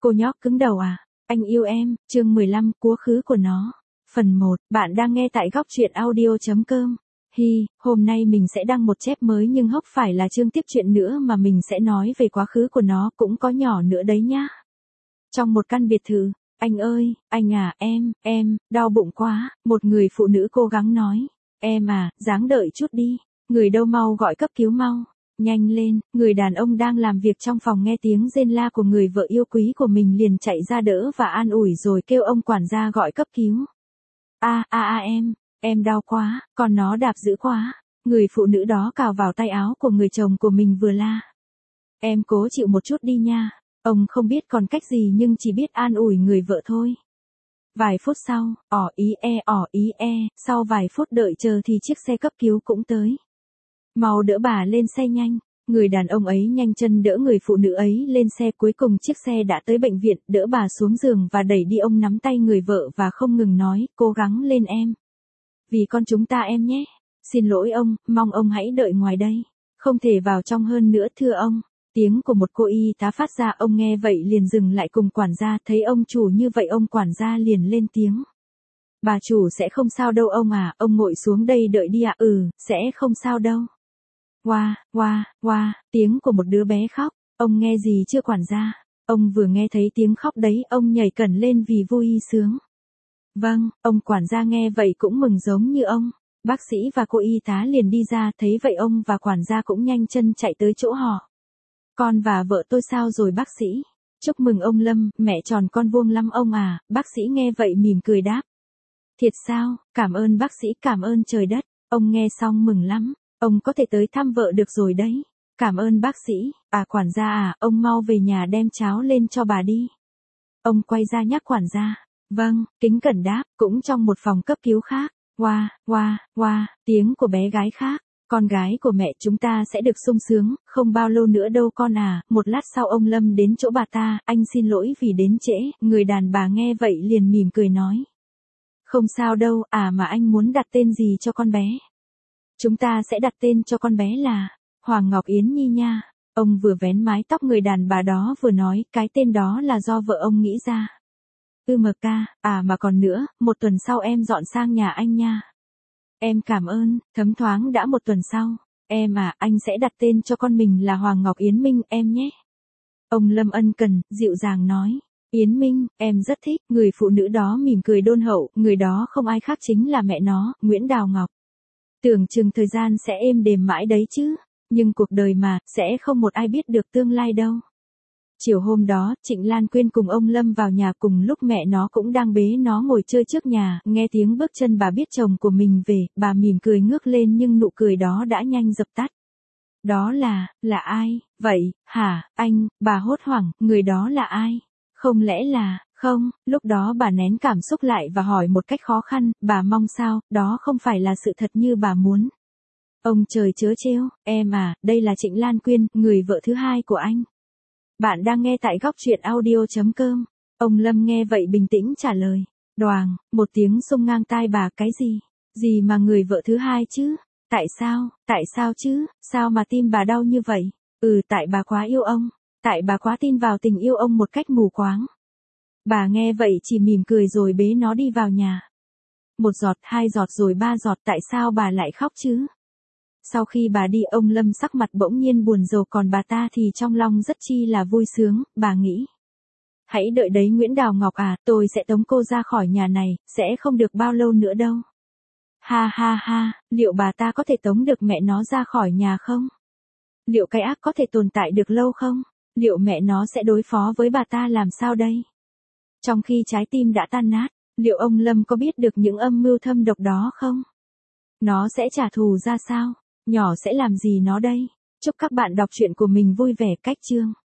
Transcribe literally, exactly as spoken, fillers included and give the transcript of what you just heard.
Cô nhóc cứng đầu à? Anh yêu em, chương mười lăm, quá khứ của nó. Phần một, bạn đang nghe tại góc truyện audio.com. Hi, hôm nay mình sẽ đăng một chép mới nhưng hốc phải là chương tiếp chuyện nữa mà mình sẽ nói về quá khứ của nó cũng có nhỏ nữa đấy nhá. Trong một căn biệt thự, anh ơi, anh à, em, em, đau bụng quá, một người phụ nữ cố gắng nói. Em à, ráng đợi chút đi, người đâu mau gọi cấp cứu mau. Nhanh lên, người đàn ông đang làm việc trong phòng nghe tiếng rên la của người vợ yêu quý của mình liền chạy ra đỡ và an ủi rồi kêu ông quản gia gọi cấp cứu. A a a em, em đau quá, còn nó đạp dữ quá. Người phụ nữ đó cào vào tay áo của người chồng của mình vừa la. Em cố chịu một chút đi nha. Ông không biết còn cách gì nhưng chỉ biết an ủi người vợ thôi. Vài phút sau, ỏ ý e ỏ ý e, sau vài phút đợi chờ thì chiếc xe cấp cứu cũng tới. Mau đỡ bà lên xe nhanh, người đàn ông ấy nhanh chân đỡ người phụ nữ ấy lên xe, cuối cùng chiếc xe đã tới bệnh viện, đỡ bà xuống giường và đẩy đi. Ông nắm tay người vợ và không ngừng nói, cố gắng lên em. Vì con chúng ta em nhé. Xin lỗi ông, mong ông hãy đợi ngoài đây. Không thể vào trong hơn nữa thưa ông. Tiếng của một cô y tá phát ra, ông nghe vậy liền dừng lại cùng quản gia, thấy ông chủ như vậy ông quản gia liền lên tiếng. Bà chủ sẽ không sao đâu ông à, ông ngồi xuống đây đợi đi ạ. Ừ, sẽ không sao đâu. Oa, oa, oa, tiếng của một đứa bé khóc, ông nghe gì chưa quản gia? Ông vừa nghe thấy tiếng khóc đấy, ông nhảy cẩn lên vì vui sướng. Vâng, ông quản gia nghe vậy cũng mừng giống như ông. Bác sĩ và cô y tá liền đi ra, thấy vậy ông và quản gia cũng nhanh chân chạy tới chỗ họ. Con và vợ tôi sao rồi bác sĩ? Chúc mừng ông Lâm, mẹ tròn con vuông lắm ông à. Bác sĩ nghe vậy mỉm cười đáp. Thiệt sao, cảm ơn bác sĩ, cảm ơn trời đất. Ông nghe xong mừng lắm. Ông có thể tới thăm vợ được rồi đấy. Cảm ơn bác sĩ. À quản gia à, ông mau về nhà đem cháo lên cho bà đi. Ông quay ra nhắc quản gia. Vâng, kính cẩn đáp. Cũng trong một phòng cấp cứu khác. Oa, oa, oa, tiếng của bé gái khác. Con gái của mẹ chúng ta sẽ được sung sướng, không bao lâu nữa đâu con à. Một lát sau ông Lâm đến chỗ bà ta, anh xin lỗi vì đến trễ. Người đàn bà nghe vậy liền mỉm cười nói. Không sao đâu, à mà anh muốn đặt tên gì cho con bé? Chúng ta sẽ đặt tên cho con bé là Hoàng Ngọc Yến Nhi nha. Ông vừa vén mái tóc người đàn bà đó vừa nói, cái tên đó là do vợ ông nghĩ ra. Ư mờ ca, à mà còn nữa, một tuần sau em dọn sang nhà anh nha. Em cảm ơn, thấm thoáng đã một tuần sau. Em à, anh sẽ đặt tên cho con mình là Hoàng Ngọc Yến Minh em nhé. Ông Lâm ân cần, dịu dàng nói. Yến Minh, em rất thích. Người phụ nữ đó mỉm cười đôn hậu, người đó không ai khác chính là mẹ nó, Nguyễn Đào Ngọc. Tưởng chừng thời gian sẽ êm đềm mãi đấy chứ, nhưng cuộc đời mà, sẽ không một ai biết được tương lai đâu. Chiều hôm đó, Trịnh Lan Quyên cùng ông Lâm vào nhà, cùng lúc mẹ nó cũng đang bế nó ngồi chơi trước nhà, nghe tiếng bước chân bà biết chồng của mình về, bà mỉm cười ngước lên nhưng nụ cười đó đã nhanh dập tắt. Đó là, là ai, vậy, hả, anh, bà hốt hoảng, người đó là ai? Không lẽ là, không, lúc đó bà nén cảm xúc lại và hỏi một cách khó khăn, bà mong sao, đó không phải là sự thật như bà muốn. Ông trời chớ trêu, em à, đây là Trịnh Lan Quyên, người vợ thứ hai của anh. Bạn đang nghe tại góc truyện audio.com. Ông Lâm nghe vậy bình tĩnh trả lời. Đoàng, một tiếng xông ngang tai bà, cái gì? Gì mà người vợ thứ hai chứ? Tại sao, tại sao chứ, sao mà tim bà đau như vậy? Ừ, tại bà quá yêu ông, tại bà quá tin vào tình yêu ông một cách mù quáng. Bà nghe vậy chỉ mỉm cười rồi bế nó đi vào nhà. Một giọt, hai giọt rồi ba giọt, tại sao bà lại khóc chứ? Sau khi bà đi, ông Lâm sắc mặt bỗng nhiên buồn rầu, còn bà ta thì trong lòng rất chi là vui sướng, bà nghĩ. Hãy đợi đấy Nguyễn Đào Ngọc à, tôi sẽ tống cô ra khỏi nhà này, sẽ không được bao lâu nữa đâu. Ha ha ha, liệu bà ta có thể tống được mẹ nó ra khỏi nhà không? Liệu cái ác có thể tồn tại được lâu không? Liệu mẹ nó sẽ đối phó với bà ta làm sao đây? Trong khi trái tim đã tan nát, liệu ông Lâm có biết được những âm mưu thâm độc đó không? Nó sẽ trả thù ra sao? Nhỏ sẽ làm gì nó đây? Chúc các bạn đọc truyện của mình vui vẻ. Cách chương